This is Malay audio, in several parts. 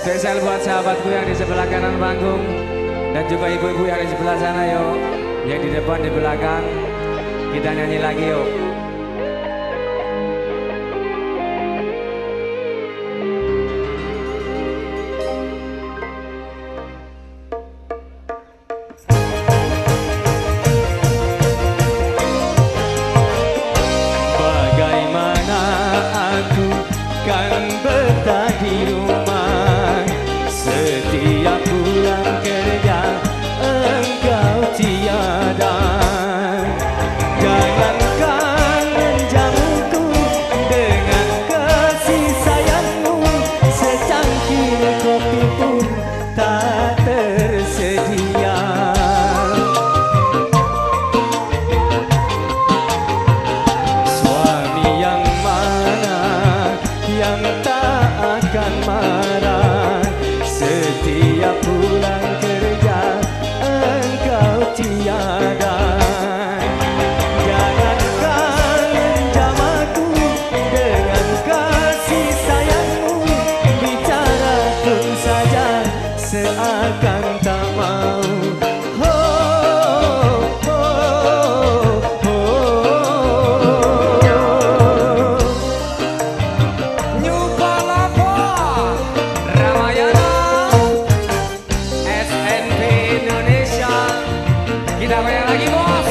Spesial buat sahabatku yang di sebelah kanan panggung dan juga ibu-ibu yang di sebelah sana yuk. Yang di depan di belakang kita nyanyi lagi yuk. Bagaimana aku kan betah di rumah, setiap pulang kerja engkau tiada. Jangankan menjamuku dengan kasih sayangmu, secangkir kopi pun tak tersedia. Suami yang mana yang tak akan marah, setiap pulang kerja engkau tiada. Jangankan menjamaku dengan kasih sayangmu, bicara pun saja seakan tak mau. Kita goyang lagi bos.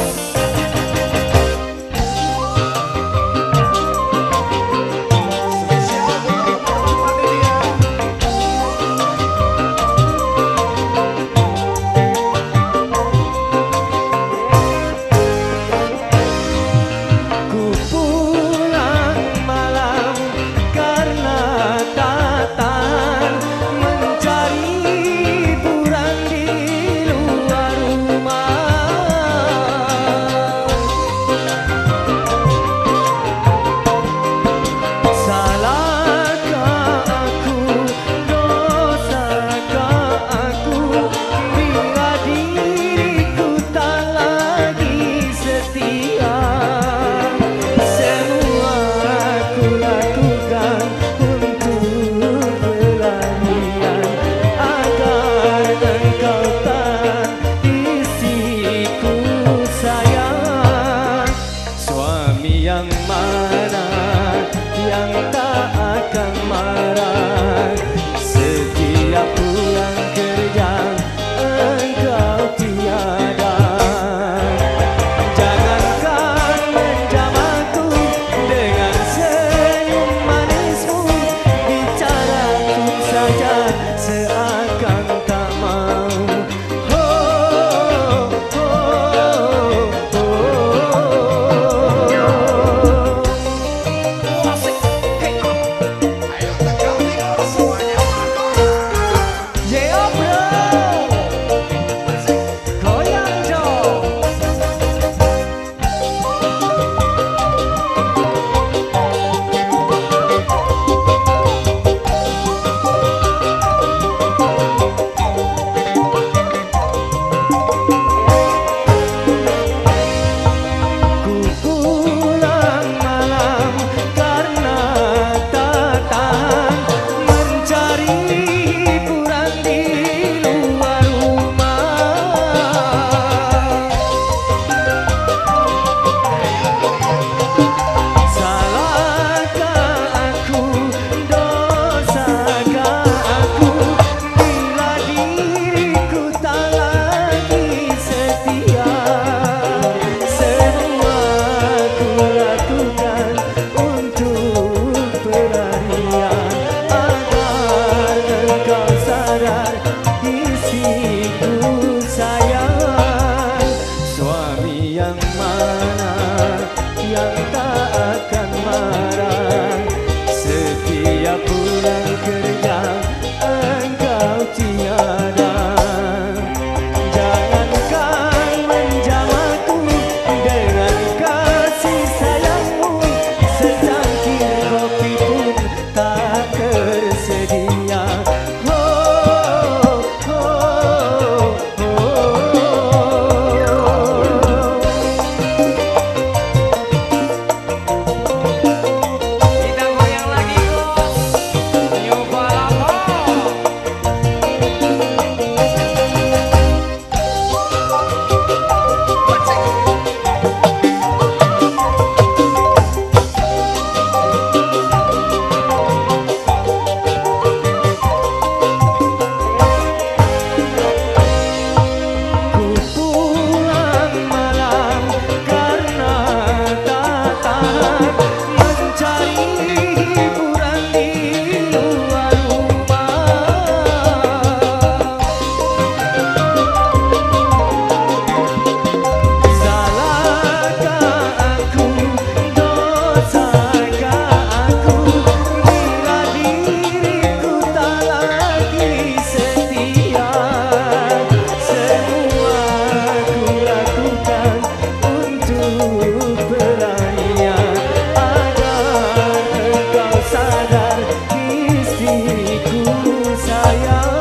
Ku pulang malam karena tak tahan mencari hiburan di luar rumah. Salahkah aku, dosakah aku, bila diriku tak lagi setia. Semua aku lakukan untuk pelarian agar engkau tak isiku sayang. Suami yang mana yang tak akan marah, setiap pulang kerja engkau tiada. Jangankan menjamaku dengan senyum manismu, bicara pun saja seakan tak mau. Yang mana yang tak akan marah, setiap pulang kerja engkau tiada. Jangankan menjamaku dengan kasih sayangmu, secangkir kopi pun tak tersedia. sayang